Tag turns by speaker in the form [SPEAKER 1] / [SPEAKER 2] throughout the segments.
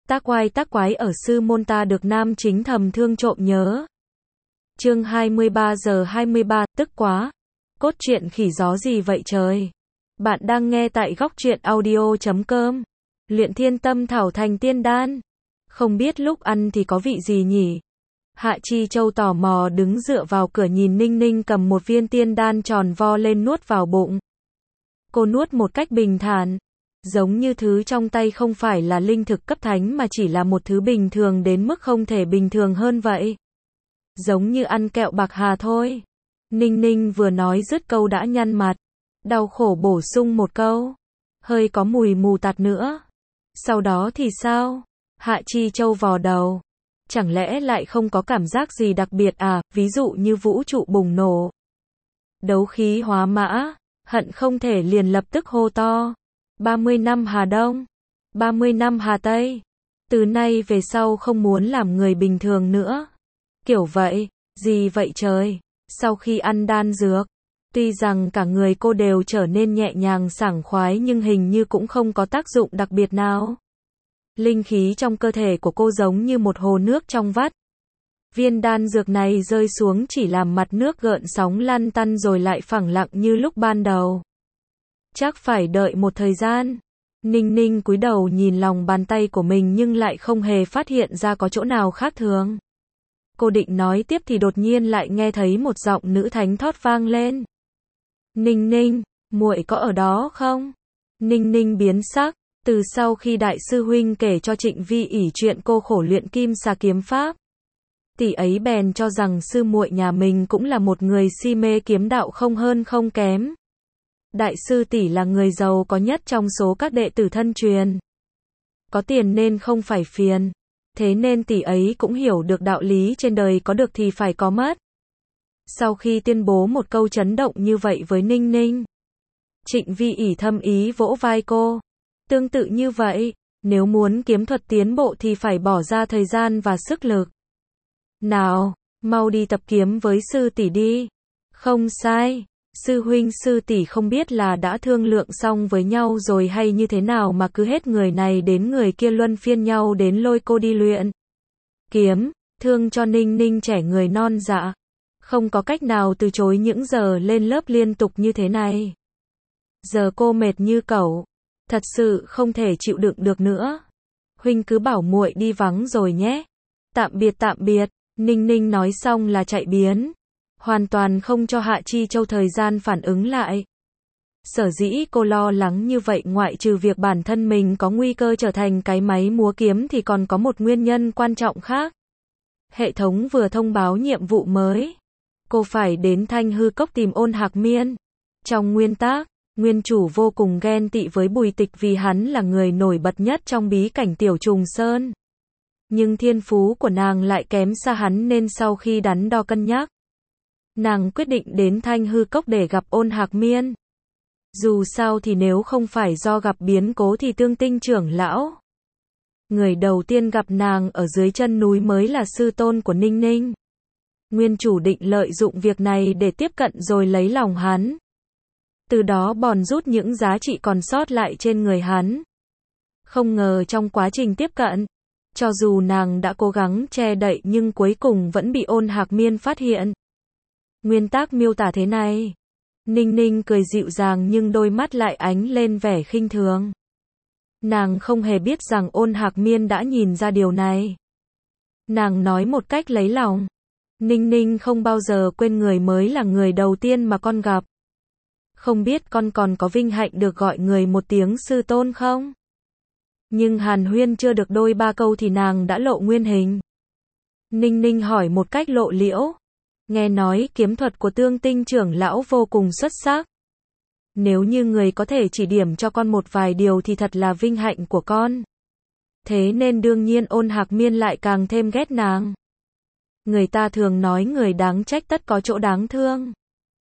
[SPEAKER 1] Tác quái ở sư môn ta được nam chính thầm thương trộm nhớ. Chương 23 giờ 23, tức quá. Cốt truyện khỉ gió gì vậy trời? Bạn đang nghe tại góc truyện audio.com. Luyện thiên tâm thảo thành tiên đan. Không biết lúc ăn thì có vị gì nhỉ? Hạ Chi Châu tò mò đứng dựa vào cửa nhìn Ninh Ninh cầm một viên tiên đan tròn vo lên nuốt vào bụng. Cô nuốt một cách bình thản. Giống như thứ trong tay không phải là linh thực cấp thánh mà chỉ là một thứ bình thường đến mức không thể bình thường hơn vậy. Giống như ăn kẹo bạc hà thôi. Ninh Ninh vừa nói dứt câu đã nhăn mặt. Đau khổ bổ sung một câu. Hơi có mùi mù tạt nữa. Sau đó thì sao? Hạ Chi Châu vò đầu. Chẳng lẽ lại không có cảm giác gì đặc biệt à, ví dụ như vũ trụ bùng nổ. Đấu khí hóa mã, hận không thể liền lập tức hô to. 30 năm Hà Đông, 30 năm Hà Tây. Từ nay về sau không muốn làm người bình thường nữa. Kiểu vậy, gì vậy trời? Sau khi ăn đan dược, tuy rằng cả người cô đều trở nên nhẹ nhàng sảng khoái nhưng hình như cũng không có tác dụng đặc biệt nào. Linh khí trong cơ thể của cô giống như một hồ nước trong vắt. Viên đan dược này rơi xuống chỉ làm mặt nước gợn sóng lăn tăn rồi lại phẳng lặng như lúc ban đầu. Chắc phải đợi một thời gian. Ninh Ninh cúi đầu nhìn lòng bàn tay của mình nhưng lại không hề phát hiện ra có chỗ nào khác thường. Cô định nói tiếp thì đột nhiên lại nghe thấy một giọng nữ thánh thót vang lên. Ninh Ninh, muội có ở đó không? Ninh Ninh biến sắc. Từ sau khi đại sư huynh kể cho Trịnh Vi ỷ chuyện cô khổ luyện kim xà kiếm pháp, tỷ ấy bèn cho rằng sư muội nhà mình cũng là một người si mê kiếm đạo không hơn không kém. Đại sư tỷ là người giàu có nhất trong số các đệ tử thân truyền. Có tiền nên không phải phiền. Thế nên tỷ ấy cũng hiểu được đạo lý trên đời có được thì phải có mất. Sau khi tuyên bố một câu chấn động như vậy với Ninh Ninh, Trịnh Vi ỷ thâm ý vỗ vai cô. Tương tự như vậy, nếu muốn kiếm thuật tiến bộ thì phải bỏ ra thời gian và sức lực. Nào, mau đi tập kiếm với sư tỷ đi. Không sai, sư huynh sư tỷ không biết là đã thương lượng xong với nhau rồi hay như thế nào mà cứ hết người này đến người kia luân phiên nhau đến lôi cô đi luyện kiếm, thương cho Ninh Ninh trẻ người non dạ. Không có cách nào từ chối những giờ lên lớp liên tục như thế này. Giờ cô mệt như cẩu. Thật sự không thể chịu đựng được nữa. Huynh cứ bảo muội đi vắng rồi nhé. Tạm biệt, Ninh Ninh nói xong là chạy biến. Hoàn toàn không cho Hạ Chi Châu thời gian phản ứng lại. Sở dĩ cô lo lắng như vậy ngoại trừ việc bản thân mình có nguy cơ trở thành cái máy múa kiếm thì còn có một nguyên nhân quan trọng khác. Hệ thống vừa thông báo nhiệm vụ mới. Cô phải đến Thanh Hư Cốc tìm Ôn Hạc Miên. Trong nguyên tác, nguyên chủ vô cùng ghen tị với Bùi Tịch vì hắn là người nổi bật nhất trong bí cảnh Tiểu Trùng Sơn. Nhưng thiên phú của nàng lại kém xa hắn nên sau khi đắn đo cân nhắc, nàng quyết định đến Thanh Hư Cốc để gặp Ôn Hạc Miên. Dù sao thì nếu không phải do gặp biến cố thì Tương Tinh trưởng lão, người đầu tiên gặp nàng ở dưới chân núi mới là sư tôn của Ninh Ninh. Nguyên chủ định lợi dụng việc này để tiếp cận rồi lấy lòng hắn. Từ đó bòn rút những giá trị còn sót lại trên người hắn. Không ngờ trong quá trình tiếp cận, cho dù nàng đã cố gắng che đậy nhưng cuối cùng vẫn bị Ôn Hạc Miên phát hiện. Nguyên tác miêu tả thế này. Ninh Ninh cười dịu dàng nhưng đôi mắt lại ánh lên vẻ khinh thường. Nàng không hề biết rằng Ôn Hạc Miên đã nhìn ra điều này. Nàng nói một cách lấy lòng. Ninh Ninh không bao giờ quên người mới là người đầu tiên mà con gặp. Không biết con còn có vinh hạnh được gọi người một tiếng sư tôn không? Nhưng hàn huyên chưa được đôi ba câu thì nàng đã lộ nguyên hình. Ninh Ninh hỏi một cách lộ liễu. Nghe nói kiếm thuật của Tương Tinh trưởng lão vô cùng xuất sắc. Nếu như người có thể chỉ điểm cho con một vài điều thì thật là vinh hạnh của con. Thế nên đương nhiên Ôn Hạc Miên lại càng thêm ghét nàng. Người ta thường nói người đáng trách tất có chỗ đáng thương.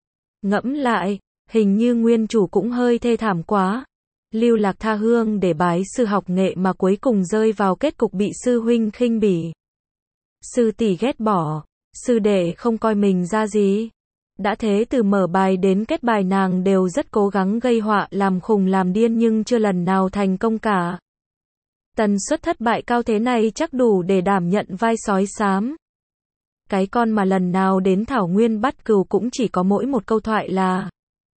[SPEAKER 1] Ngẫm lại, hình như nguyên chủ cũng hơi thê thảm quá. Lưu lạc tha hương để bái sư học nghệ mà cuối cùng rơi vào kết cục bị sư huynh khinh bỉ. Sư tỷ ghét bỏ, sư đệ không coi mình ra gì. Đã thế từ mở bài đến kết bài nàng đều rất cố gắng gây họa làm khùng làm điên nhưng chưa lần nào thành công cả. Tần suất thất bại cao thế này chắc đủ để đảm nhận vai sói xám. Cái con mà lần nào đến Thảo Nguyên bắt cừu cũng chỉ có mỗi một câu thoại là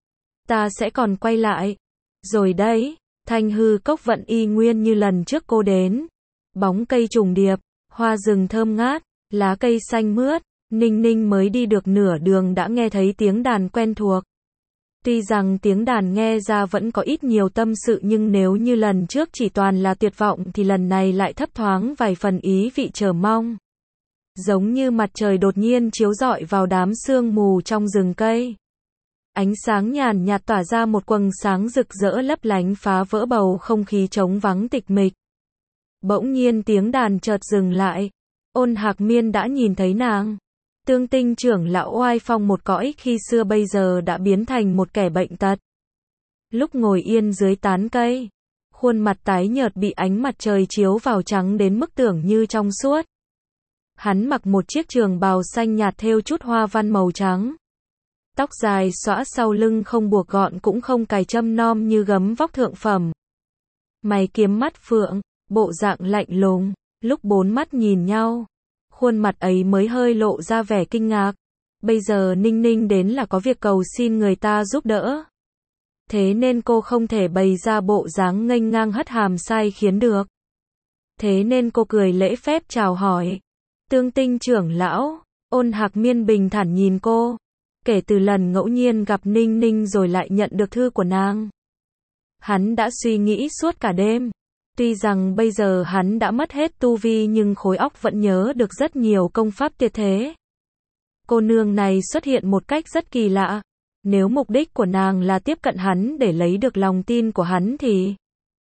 [SPEAKER 1] ta sẽ còn quay lại. Rồi đấy, Thanh Hư Cốc vẫn y nguyên như lần trước cô đến. Bóng cây trùng điệp, hoa rừng thơm ngát, lá cây xanh mướt, Ninh Ninh mới đi được nửa đường đã nghe thấy tiếng đàn quen thuộc. Tuy rằng tiếng đàn nghe ra vẫn có ít nhiều tâm sự nhưng nếu như lần trước chỉ toàn là tuyệt vọng thì lần này lại thấp thoáng vài phần ý vị chờ mong. Giống như mặt trời đột nhiên chiếu rọi vào đám sương mù trong rừng cây. Ánh sáng nhàn nhạt tỏa ra một quầng sáng rực rỡ lấp lánh phá vỡ bầu không khí trống vắng tịch mịch. Bỗng nhiên tiếng đàn chợt dừng lại. Ôn Hạc Miên đã nhìn thấy nàng. Tương Tinh trưởng lão oai phong một cõi khi xưa bây giờ đã biến thành một kẻ bệnh tật. Lúc ngồi yên dưới tán cây, khuôn mặt tái nhợt bị ánh mặt trời chiếu vào trắng đến mức tưởng như trong suốt. Hắn mặc một chiếc trường bào xanh nhạt thêu chút hoa văn màu trắng. Tóc dài xõa sau lưng không buộc gọn cũng không cài châm nom như gấm vóc thượng phẩm. Mày kiếm mắt phượng, bộ dạng lạnh lùng, lúc bốn mắt nhìn nhau. Khuôn mặt ấy mới hơi lộ ra vẻ kinh ngạc. Bây giờ Ninh Ninh đến là có việc cầu xin người ta giúp đỡ. Thế nên cô không thể bày ra bộ dáng nghênh ngang hất hàm sai khiến được. Thế nên cô cười lễ phép chào hỏi. Tương Tinh trưởng lão, Ôn Hạc Miên bình thản nhìn cô. Kể từ lần ngẫu nhiên gặp Ninh Ninh rồi lại nhận được thư của nàng, hắn đã suy nghĩ suốt cả đêm. Tuy rằng bây giờ hắn đã mất hết tu vi nhưng khối óc vẫn nhớ được rất nhiều công pháp tuyệt thế. Cô nương này xuất hiện một cách rất kỳ lạ. Nếu mục đích của nàng là tiếp cận hắn để lấy được lòng tin của hắn thì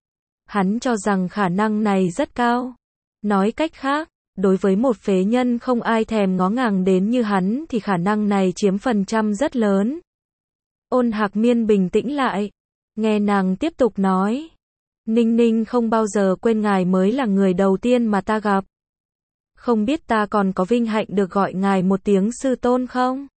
[SPEAKER 1] hắn cho rằng khả năng này rất cao. Nói cách khác, đối với một phế nhân không ai thèm ngó ngàng đến như hắn thì khả năng này chiếm phần trăm rất lớn. Ôn Hạc Miên bình tĩnh lại, nghe nàng tiếp tục nói. Ninh Ninh không bao giờ quên ngài mới là người đầu tiên mà ta gặp. Không biết ta còn có vinh hạnh được gọi ngài một tiếng sư tôn không?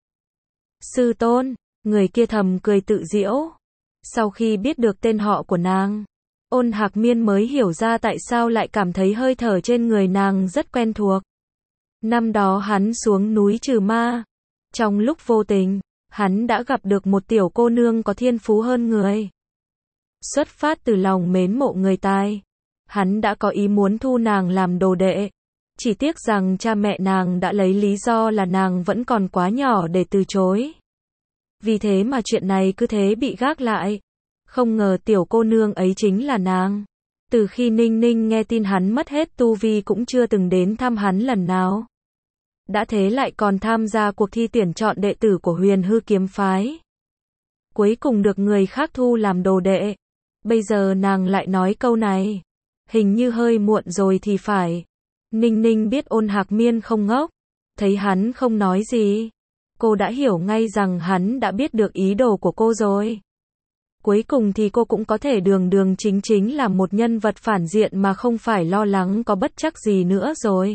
[SPEAKER 1] Sư tôn, người kia thầm cười tự giễu. Sau khi biết được tên họ của nàng, Ôn Hạc Miên mới hiểu ra tại sao lại cảm thấy hơi thở trên người nàng rất quen thuộc. Năm đó hắn xuống núi trừ ma. Trong lúc vô tình, hắn đã gặp được một tiểu cô nương có thiên phú hơn người. Xuất phát từ lòng mến mộ người tài, hắn đã có ý muốn thu nàng làm đồ đệ. Chỉ tiếc rằng cha mẹ nàng đã lấy lý do là nàng vẫn còn quá nhỏ để từ chối. Vì thế mà chuyện này cứ thế bị gác lại. Không ngờ tiểu cô nương ấy chính là nàng. Từ khi Ninh Ninh nghe tin hắn mất hết tu vi cũng chưa từng đến thăm hắn lần nào. Đã thế lại còn tham gia cuộc thi tuyển chọn đệ tử của Huyền Hư kiếm phái. Cuối cùng được người khác thu làm đồ đệ. Bây giờ nàng lại nói câu này. Hình như hơi muộn rồi thì phải. Ninh Ninh biết Ôn Hạc Miên không ngốc. Thấy hắn không nói gì, cô đã hiểu ngay rằng hắn đã biết được ý đồ của cô rồi. Cuối cùng thì cô cũng có thể đường đường chính chính là một nhân vật phản diện mà không phải lo lắng có bất trắc gì nữa rồi.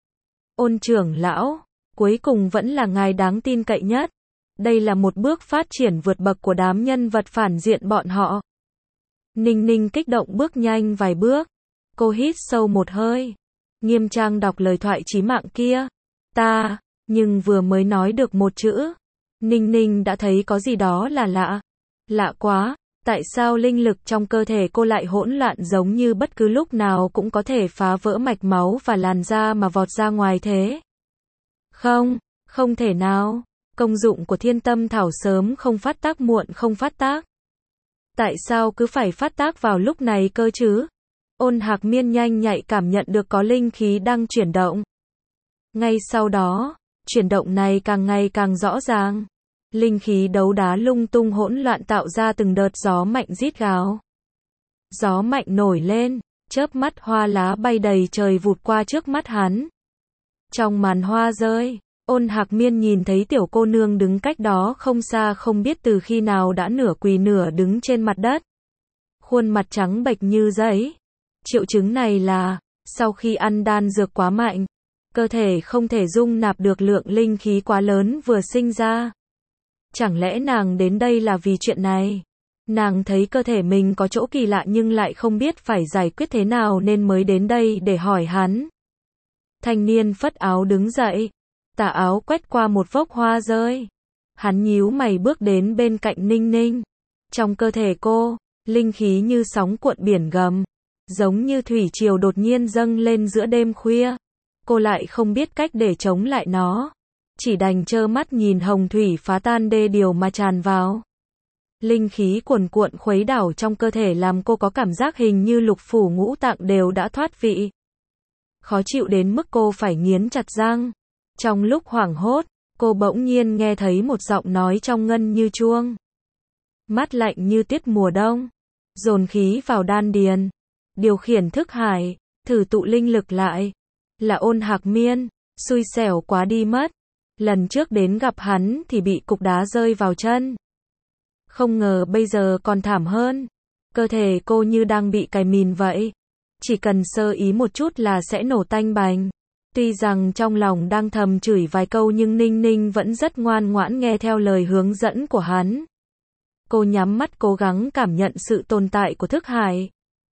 [SPEAKER 1] Ôn trưởng lão, cuối cùng vẫn là ngài đáng tin cậy nhất. Đây là một bước phát triển vượt bậc của đám nhân vật phản diện bọn họ. Ninh Ninh kích động bước nhanh vài bước. Cô hít sâu một hơi, nghiêm trang đọc lời thoại chí mạng kia. Ta, nhưng vừa mới nói được một chữ, Ninh Ninh đã thấy có gì đó là lạ. Lạ quá, tại sao linh lực trong cơ thể cô lại hỗn loạn giống như bất cứ lúc nào cũng có thể phá vỡ mạch máu và làn da mà vọt ra ngoài thế? Không, không thể nào. Công dụng của Thiên Tâm Thảo sớm không phát tác muộn không phát tác. Tại sao cứ phải phát tác vào lúc này cơ chứ? Ôn Hạc Miên nhanh nhạy cảm nhận được có linh khí đang chuyển động. Ngay sau đó, chuyển động này càng ngày càng rõ ràng. Linh khí đấu đá lung tung hỗn loạn tạo ra từng đợt gió mạnh rít gào. Gió mạnh nổi lên, chớp mắt hoa lá bay đầy trời vụt qua trước mắt hắn. Trong màn hoa rơi, Ôn Hạc Miên nhìn thấy tiểu cô nương đứng cách đó không xa không biết từ khi nào đã nửa quỳ nửa đứng trên mặt đất. Khuôn mặt trắng bệch như giấy. Triệu chứng này là, sau khi ăn đan dược quá mạnh, cơ thể không thể dung nạp được lượng linh khí quá lớn vừa sinh ra. Chẳng lẽ nàng đến đây là vì chuyện này? Nàng thấy cơ thể mình có chỗ kỳ lạ nhưng lại không biết phải giải quyết thế nào nên mới đến đây để hỏi hắn. Thanh niên phất áo đứng dậy, tà áo quét qua một vốc hoa rơi. Hắn nhíu mày bước đến bên cạnh Ninh Ninh. Trong cơ thể cô, linh khí như sóng cuộn biển gầm, giống như thủy triều đột nhiên dâng lên giữa đêm khuya. Cô lại không biết cách để chống lại nó, chỉ đành trơ mắt nhìn hồng thủy phá tan đê điều mà tràn vào. Linh khí cuồn cuộn khuấy đảo trong cơ thể làm cô có cảm giác hình như lục phủ ngũ tạng đều đã thoát vị. Khó chịu đến mức cô phải nghiến chặt răng. Trong lúc hoảng hốt, cô bỗng nhiên nghe thấy một giọng nói trong ngân như chuông. Mát lạnh như tiết mùa đông. Dồn khí vào đan điền. Điều khiển thức hải, thử tụ linh lực lại. Là Ôn Hạc Miên, xui xẻo quá đi mất. Lần trước đến gặp hắn thì bị cục đá rơi vào chân. Không ngờ bây giờ còn thảm hơn. Cơ thể cô như đang bị cày mìn vậy. Chỉ cần sơ ý một chút là sẽ nổ tanh bành. Tuy rằng trong lòng đang thầm chửi vài câu nhưng Ninh Ninh vẫn rất ngoan ngoãn nghe theo lời hướng dẫn của hắn. Cô nhắm mắt cố gắng cảm nhận sự tồn tại của thức hải.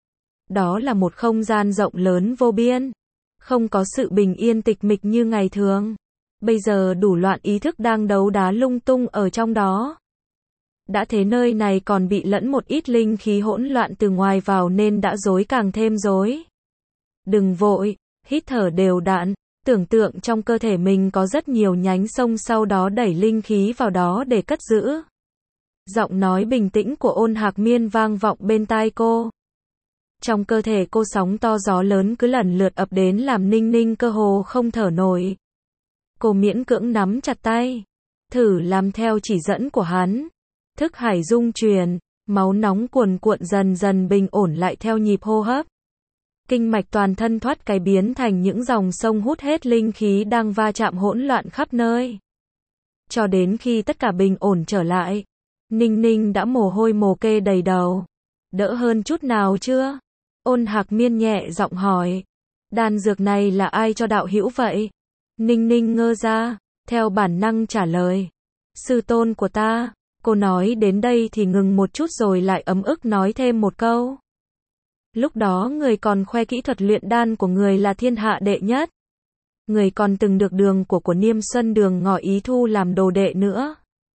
[SPEAKER 1] Đó là một không gian rộng lớn vô biên. Không có sự bình yên tịch mịch như ngày thường. Bây giờ đủ loạn ý thức đang đấu đá lung tung ở trong đó. Đã thế nơi này còn bị lẫn một ít linh khí hỗn loạn từ ngoài vào nên đã rối càng thêm rối. Đừng vội, hít thở đều đặn, tưởng tượng trong cơ thể mình có rất nhiều nhánh sông sau đó đẩy linh khí vào đó để cất giữ. Giọng nói bình tĩnh của Ôn Hạc Miên vang vọng bên tai cô. Trong cơ thể cô sóng to gió lớn cứ lần lượt ập đến làm Ninh Ninh cơ hồ không thở nổi. Cô miễn cưỡng nắm chặt tay, thử làm theo chỉ dẫn của hắn. Thức hải dung truyền, máu nóng cuồn cuộn dần dần bình ổn lại theo nhịp hô hấp. Kinh mạch toàn thân thoát cái biến thành những dòng sông hút hết linh khí đang va chạm hỗn loạn khắp nơi. Cho đến khi tất cả bình ổn trở lại, Ninh Ninh đã mồ hôi mồ kê đầy đầu. Đỡ hơn chút nào chưa? Ôn Hạc Miên nhẹ giọng hỏi. Đan dược này là ai cho đạo hữu vậy? Ninh Ninh ngơ ra, theo bản năng trả lời. Sư tôn của ta. Cô nói đến đây thì ngừng một chút rồi lại ấm ức nói thêm một câu. Lúc đó người còn khoe kỹ thuật luyện đan của người là thiên hạ đệ nhất. Người còn từng được đường của Niêm Xuân Đường ngỏ ý thu làm đồ đệ nữa.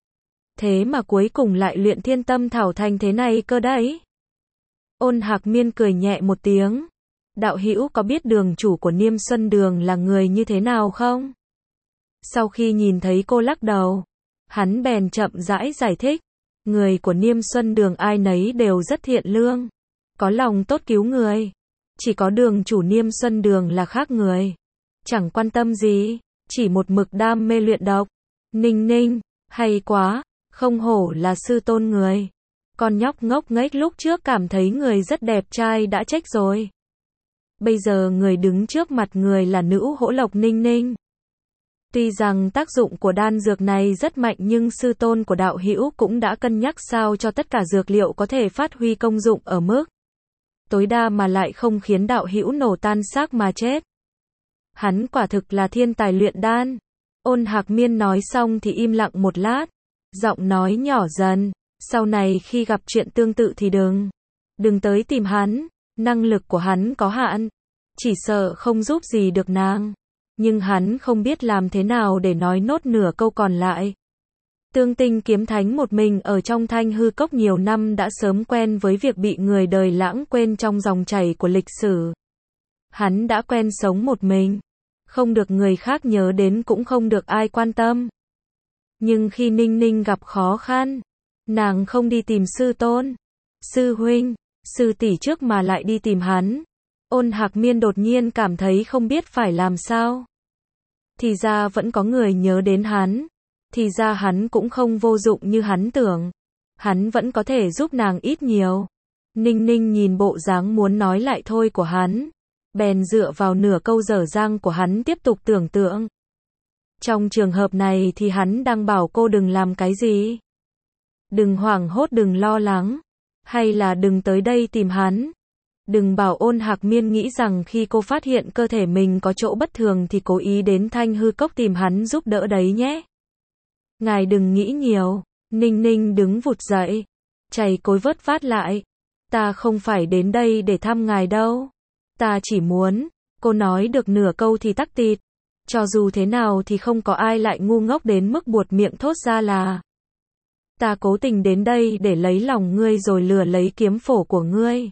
[SPEAKER 1] Thế mà cuối cùng lại luyện thiên tâm thảo thành thế này cơ đấy. Ôn Hạc Miên cười nhẹ một tiếng. Đạo hữu có biết đường chủ của Niêm Xuân Đường là người như thế nào không? Sau khi nhìn thấy cô lắc đầu, hắn bèn chậm rãi giải thích. Người của Niêm Xuân Đường ai nấy đều rất thiện lương, có lòng tốt cứu người. Chỉ có đường chủ Niêm Xuân Đường là khác người. Chẳng quan tâm gì, chỉ một mực đam mê luyện độc. Ninh Ninh, hay quá, không hổ là sư tôn người. Con nhóc ngốc nghếch lúc trước cảm thấy người rất đẹp trai đã trách rồi. Bây giờ người đứng trước mặt người là nữ hỗ lộc Ninh Ninh. Tuy rằng tác dụng của đan dược này rất mạnh nhưng sư tôn của đạo hữu cũng đã cân nhắc sao cho tất cả dược liệu có thể phát huy công dụng ở mức tối đa mà lại không khiến đạo hữu nổ tan xác mà chết. Hắn quả thực là thiên tài luyện đan. Ôn Hạc Miên nói xong thì im lặng một lát, giọng nói nhỏ dần, sau này khi gặp chuyện tương tự thì đừng tới tìm hắn, năng lực của hắn có hạn, chỉ sợ không giúp gì được nàng. Nhưng hắn không biết làm thế nào để nói nốt nửa câu còn lại. Tương Tinh kiếm thánh một mình ở trong Thanh Hư Cốc nhiều năm đã sớm quen với việc bị người đời lãng quên trong dòng chảy của lịch sử. Hắn đã quen sống một mình, không được người khác nhớ đến cũng không được ai quan tâm. Nhưng khi Ninh Ninh gặp khó khăn, nàng không đi tìm sư tôn, sư huynh, sư tỷ trước mà lại đi tìm hắn. Ôn Hạc Miên đột nhiên cảm thấy không biết phải làm sao. Thì ra vẫn có người nhớ đến hắn. Thì ra hắn cũng không vô dụng như hắn tưởng. Hắn vẫn có thể giúp nàng ít nhiều. Ninh Ninh nhìn bộ dáng muốn nói lại thôi của hắn, bèn dựa vào nửa câu dở dang của hắn tiếp tục tưởng tượng. Trong trường hợp này thì hắn đang bảo cô đừng làm cái gì? Đừng hoảng hốt, đừng lo lắng. Hay là đừng tới đây tìm hắn? Đừng bảo Ôn Hạc Miên nghĩ rằng khi cô phát hiện cơ thể mình có chỗ bất thường thì cố ý đến Thanh Hư Cốc tìm hắn giúp đỡ đấy nhé. Ngài đừng nghĩ nhiều. Ninh Ninh đứng vụt dậy, chày cối vớt vát lại. Ta không phải đến đây để thăm ngài đâu. Ta chỉ muốn, cô nói được nửa câu thì tắc tịt. Cho dù thế nào thì không có ai lại ngu ngốc đến mức buột miệng thốt ra là ta cố tình đến đây để lấy lòng ngươi rồi lừa lấy kiếm phổ của ngươi.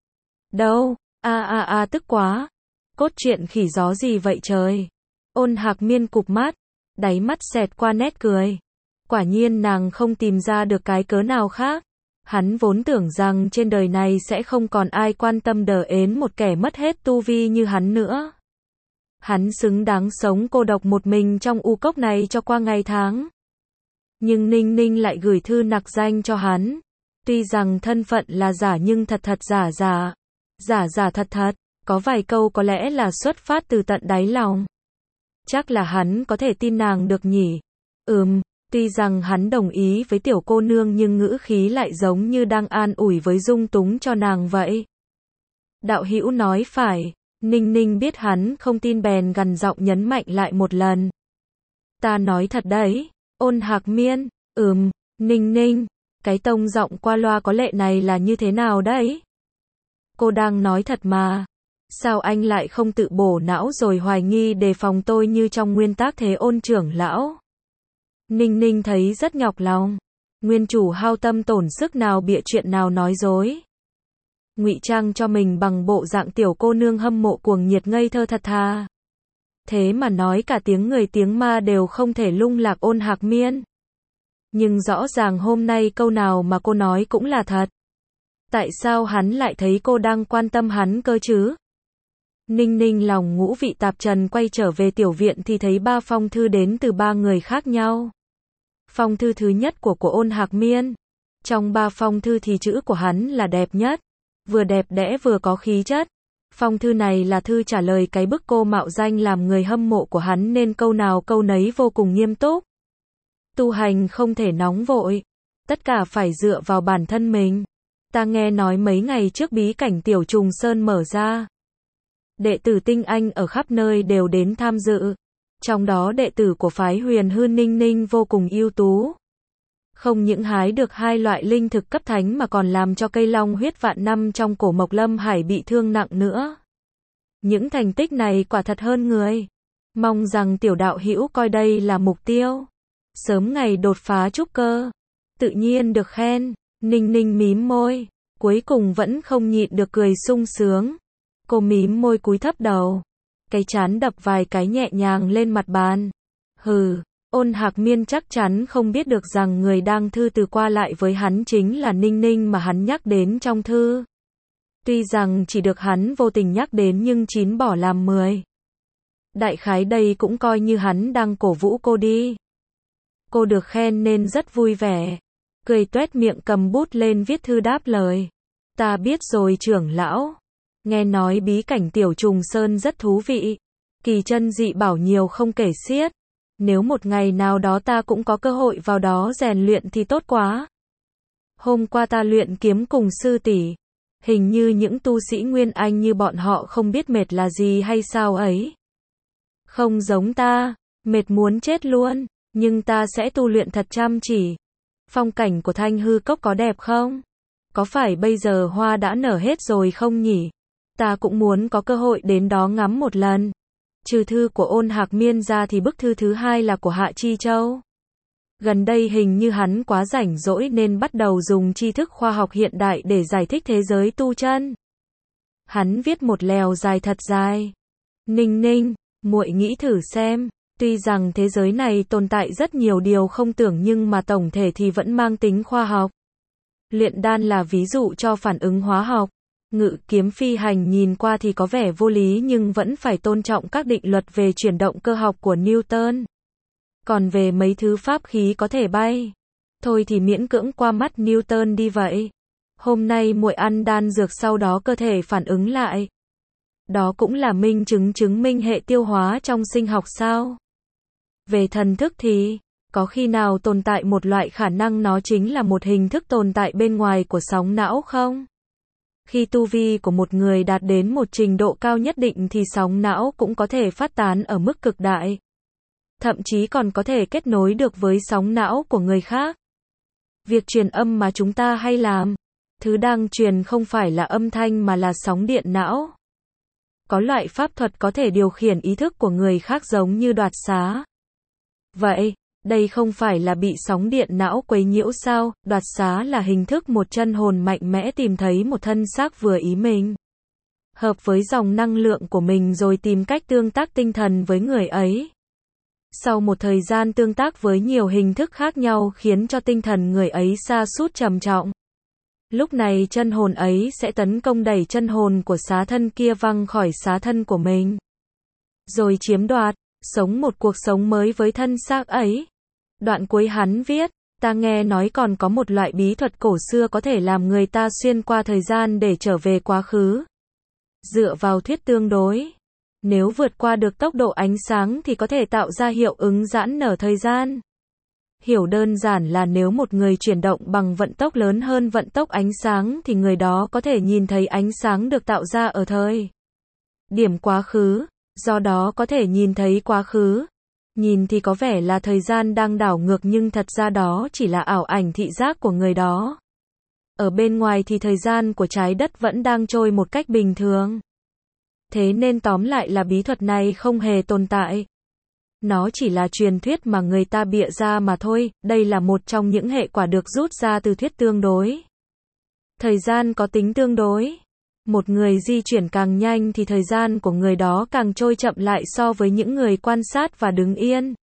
[SPEAKER 1] Đâu, tức quá. Cốt truyện khỉ gió gì vậy trời. Ôn Hạc Miên cụp mắt, đáy mắt xẹt qua nét cười. Quả nhiên nàng không tìm ra được cái cớ nào khác. Hắn vốn tưởng rằng trên đời này sẽ không còn ai quan tâm đờ ến một kẻ mất hết tu vi như hắn nữa. Hắn xứng đáng sống cô độc một mình trong u cốc này cho qua ngày tháng. Nhưng Ninh Ninh lại gửi thư nặc danh cho hắn. Tuy rằng thân phận là giả nhưng thật thật giả giả. Giả giả thật thật, có vài câu có lẽ là xuất phát từ tận đáy lòng. Chắc là hắn có thể tin nàng được nhỉ. Tuy rằng hắn đồng ý với tiểu cô nương nhưng ngữ khí lại giống như đang an ủi với dung túng cho nàng vậy. Đạo hữu nói phải. Ninh Ninh biết hắn không tin bèn gằn giọng nhấn mạnh lại một lần. Ta nói thật đấy. Ôn Hạc Miên, Ninh Ninh, cái tông giọng qua loa có lệ này là như thế nào đấy? Cô đang nói thật mà. Sao anh lại không tự bổ não rồi hoài nghi đề phòng tôi như trong nguyên tắc thế Ôn trưởng lão? Ninh Ninh thấy rất nhọc lòng. Nguyên chủ hao tâm tổn sức nào bịa chuyện nào nói dối. Ngụy trang cho mình bằng bộ dạng tiểu cô nương hâm mộ cuồng nhiệt ngây thơ thật thà. Thế mà nói cả tiếng người tiếng ma đều không thể lung lạc Ôn Hạc Miên. Nhưng rõ ràng hôm nay câu nào mà cô nói cũng là thật. Tại sao hắn lại thấy cô đang quan tâm hắn cơ chứ? Ninh Ninh lòng ngũ vị tạp trần quay trở về tiểu viện thì thấy 3 phong thư đến từ 3 người khác nhau. Phong thư thứ nhất của Ôn Hạc Miên. Trong 3 phong thư thì chữ của hắn là đẹp nhất. Vừa đẹp đẽ vừa có khí chất. Phong thư này là thư trả lời cái bức cô mạo danh làm người hâm mộ của hắn nên câu nào câu nấy vô cùng nghiêm túc. Tu hành không thể nóng vội. Tất cả phải dựa vào bản thân mình. Ta nghe nói mấy ngày trước bí cảnh Tiểu Trùng Sơn mở ra. Đệ tử tinh anh ở khắp nơi đều đến tham dự. Trong đó đệ tử của phái Huyền Hư Ninh Ninh vô cùng ưu tú. Không những hái được 2 loại linh thực cấp thánh mà còn làm cho cây long huyết vạn năm trong cổ Mộc Lâm Hải bị thương nặng nữa. Những thành tích này quả thật hơn người. Mong rằng tiểu đạo hữu coi đây là mục tiêu. Sớm ngày đột phá trúc cơ. Tự nhiên được khen. Ninh Ninh mím môi. Cuối cùng vẫn không nhịn được cười sung sướng. Cô mím môi cúi thấp đầu. Cái trán đập vài cái nhẹ nhàng lên mặt bàn. Ôn Hạc Miên chắc chắn không biết được rằng người đang thư từ qua lại với hắn chính là Ninh Ninh mà hắn nhắc đến trong thư. Tuy rằng chỉ được hắn vô tình nhắc đến nhưng 9 bỏ làm 10. Đại khái đây cũng coi như hắn đang cổ vũ cô đi. Cô được khen nên rất vui vẻ. Cười tuét miệng cầm bút lên viết thư đáp lời. Ta biết rồi trưởng lão. Nghe nói bí cảnh Tiểu Trùng Sơn rất thú vị. Kỳ chân dị bảo nhiều không kể xiết. Nếu một ngày nào đó ta cũng có cơ hội vào đó rèn luyện thì tốt quá. Hôm qua ta luyện kiếm cùng sư tỷ. Hình như những tu sĩ Nguyên Anh như bọn họ không biết mệt là gì hay sao ấy. Không giống ta, mệt muốn chết luôn, nhưng ta sẽ tu luyện thật chăm chỉ. Phong cảnh của Thanh Hư Cốc có đẹp không? Có phải bây giờ hoa đã nở hết rồi không nhỉ? Ta cũng muốn có cơ hội đến đó ngắm một lần. Trừ thư của Ôn Hạc Miên ra thì bức thư thứ 2 là của Hạ Chi Châu. Gần đây hình như hắn quá rảnh rỗi nên bắt đầu dùng tri thức khoa học hiện đại để giải thích thế giới tu chân. Hắn viết một lèo dài thật dài. Ninh Ninh, muội nghĩ thử xem, tuy rằng thế giới này tồn tại rất nhiều điều không tưởng nhưng mà tổng thể thì vẫn mang tính khoa học. Luyện đan là ví dụ cho phản ứng hóa học. Ngự kiếm phi hành nhìn qua thì có vẻ vô lý nhưng vẫn phải tôn trọng các định luật về chuyển động cơ học của Newton. Còn về mấy thứ pháp khí có thể bay, thôi thì miễn cưỡng qua mắt Newton đi vậy. Hôm nay muội ăn đan dược sau đó cơ thể phản ứng lại. Đó cũng là minh chứng minh hệ tiêu hóa trong sinh học sao? Về thần thức thì, có khi nào tồn tại một loại khả năng nó chính là một hình thức tồn tại bên ngoài của sóng não không? Khi tu vi của một người đạt đến một trình độ cao nhất định thì sóng não cũng có thể phát tán ở mức cực đại. Thậm chí còn có thể kết nối được với sóng não của người khác. Việc truyền âm mà chúng ta hay làm, thứ đang truyền không phải là âm thanh mà là sóng điện não. Có loại pháp thuật có thể điều khiển ý thức của người khác giống như đoạt xá. Vậy, đây không phải là bị sóng điện não quấy nhiễu sao? Đoạt xá là hình thức một chân hồn mạnh mẽ tìm thấy một thân xác vừa ý mình, hợp với dòng năng lượng của mình rồi tìm cách tương tác tinh thần với người ấy. Sau một thời gian tương tác với nhiều hình thức khác nhau khiến cho tinh thần người ấy sa sút trầm trọng. Lúc này chân hồn ấy sẽ tấn công đẩy chân hồn của xá thân kia văng khỏi xá thân của mình, rồi chiếm đoạt, sống một cuộc sống mới với thân xác ấy. Đoạn cuối hắn viết, ta nghe nói còn có một loại bí thuật cổ xưa có thể làm người ta xuyên qua thời gian để trở về quá khứ. Dựa vào thuyết tương đối, nếu vượt qua được tốc độ ánh sáng thì có thể tạo ra hiệu ứng giãn nở thời gian. Hiểu đơn giản là nếu một người chuyển động bằng vận tốc lớn hơn vận tốc ánh sáng thì người đó có thể nhìn thấy ánh sáng được tạo ra ở thời điểm quá khứ, do đó có thể nhìn thấy quá khứ. Nhìn thì có vẻ là thời gian đang đảo ngược nhưng thật ra đó chỉ là ảo ảnh thị giác của người đó. Ở bên ngoài thì thời gian của trái đất vẫn đang trôi một cách bình thường. Thế nên tóm lại là bí thuật này không hề tồn tại. Nó chỉ là truyền thuyết mà người ta bịa ra mà thôi, đây là một trong những hệ quả được rút ra từ thuyết tương đối. Thời gian có tính tương đối. Một người di chuyển càng nhanh thì thời gian của người đó càng trôi chậm lại so với những người quan sát và đứng yên.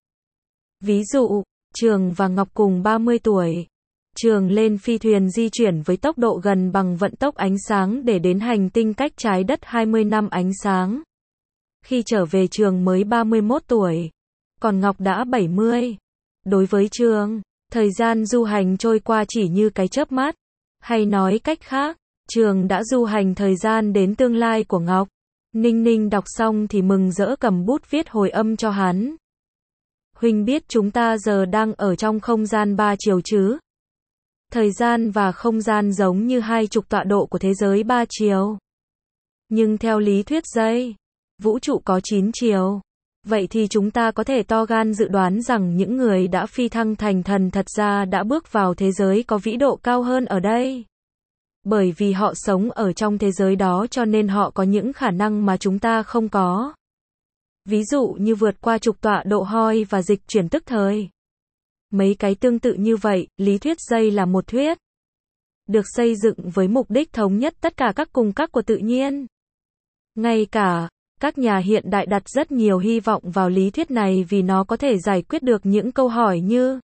[SPEAKER 1] Ví dụ, Trường và Ngọc cùng 30 tuổi. Trường lên phi thuyền di chuyển với tốc độ gần bằng vận tốc ánh sáng để đến hành tinh cách trái đất 20 năm ánh sáng. Khi trở về Trường mới 31 tuổi, còn Ngọc đã 70. Đối với Trường, thời gian du hành trôi qua chỉ như cái chớp mắt. Hay nói cách khác, Trường đã du hành thời gian đến tương lai của Ngọc. Ninh Ninh đọc xong thì mừng rỡ cầm bút viết hồi âm cho hắn. Huynh biết chúng ta giờ đang ở trong không gian 3 chiều chứ? Thời gian và không gian giống như hai trục tọa độ của thế giới 3 chiều. Nhưng theo lý thuyết dây, vũ trụ có 9 chiều. Vậy thì chúng ta có thể to gan dự đoán rằng những người đã phi thăng thành thần thật ra đã bước vào thế giới có vĩ độ cao hơn ở đây. Bởi vì họ sống ở trong thế giới đó cho nên họ có những khả năng mà chúng ta không có. Ví dụ như vượt qua trục tọa độ Hoi và dịch chuyển tức thời. Mấy cái tương tự như vậy, lý thuyết dây là một thuyết được xây dựng với mục đích thống nhất tất cả các cung các của tự nhiên. Ngay cả các nhà hiện đại đặt rất nhiều hy vọng vào lý thuyết này vì nó có thể giải quyết được những câu hỏi như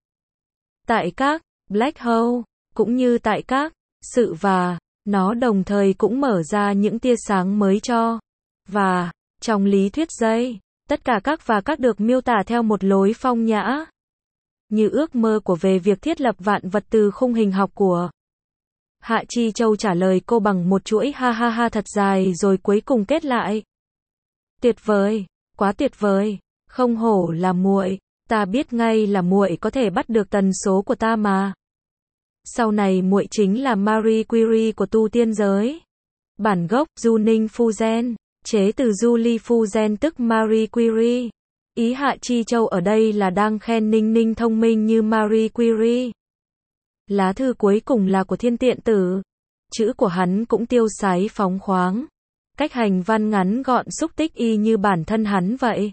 [SPEAKER 1] tại các black hole, cũng như tại các sự và nó đồng thời cũng mở ra những tia sáng mới cho và trong lý thuyết dây, tất cả các và các được miêu tả theo một lối phong nhã. Như ước mơ của về việc thiết lập vạn vật từ khung hình học của Hạ Chi Châu trả lời cô bằng một chuỗi ha ha ha thật dài rồi cuối cùng kết lại. Tuyệt vời, quá tuyệt vời, không hổ là muội, ta biết ngay là muội có thể bắt được tần số của ta mà. Sau này muội chính là Marie Curie của tu tiên giới. Bản gốc Juning Fuzen, chế từ Julie Fuzen tức Marie Curie. Ý Hạ Chi Châu ở đây là đang khen Ninh Ninh thông minh như Marie Curie. Lá thư cuối cùng là của Thiên Tiện Tử. Chữ của hắn cũng tiêu sái phóng khoáng. Cách hành văn ngắn gọn xúc tích y như bản thân hắn vậy.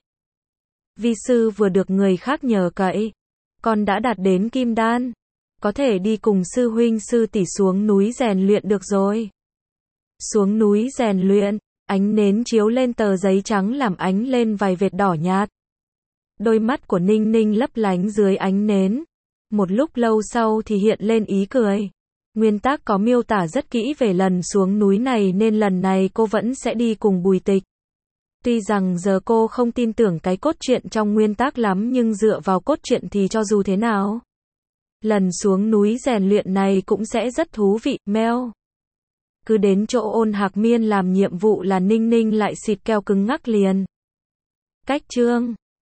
[SPEAKER 1] Vi sư vừa được người khác nhờ cậy. Con đã đạt đến kim đan. Có thể đi cùng sư huynh sư tỷ xuống núi rèn luyện được rồi. Xuống núi rèn luyện, ánh nến chiếu lên tờ giấy trắng làm ánh lên vài vệt đỏ nhạt. Đôi mắt của Ninh Ninh lấp lánh dưới ánh nến. Một lúc lâu sau thì hiện lên ý cười. Nguyên tác có miêu tả rất kỹ về lần xuống núi này nên lần này cô vẫn sẽ đi cùng Bùi Tịch. Tuy rằng giờ cô không tin tưởng cái cốt truyện trong nguyên tác lắm nhưng dựa vào cốt truyện thì cho dù thế nào, lần xuống núi rèn luyện này cũng sẽ rất thú vị. Meo. Cứ đến chỗ Ôn Hạc Miên làm nhiệm vụ là Ninh Ninh lại xịt keo cứng ngắc liền. Cách chương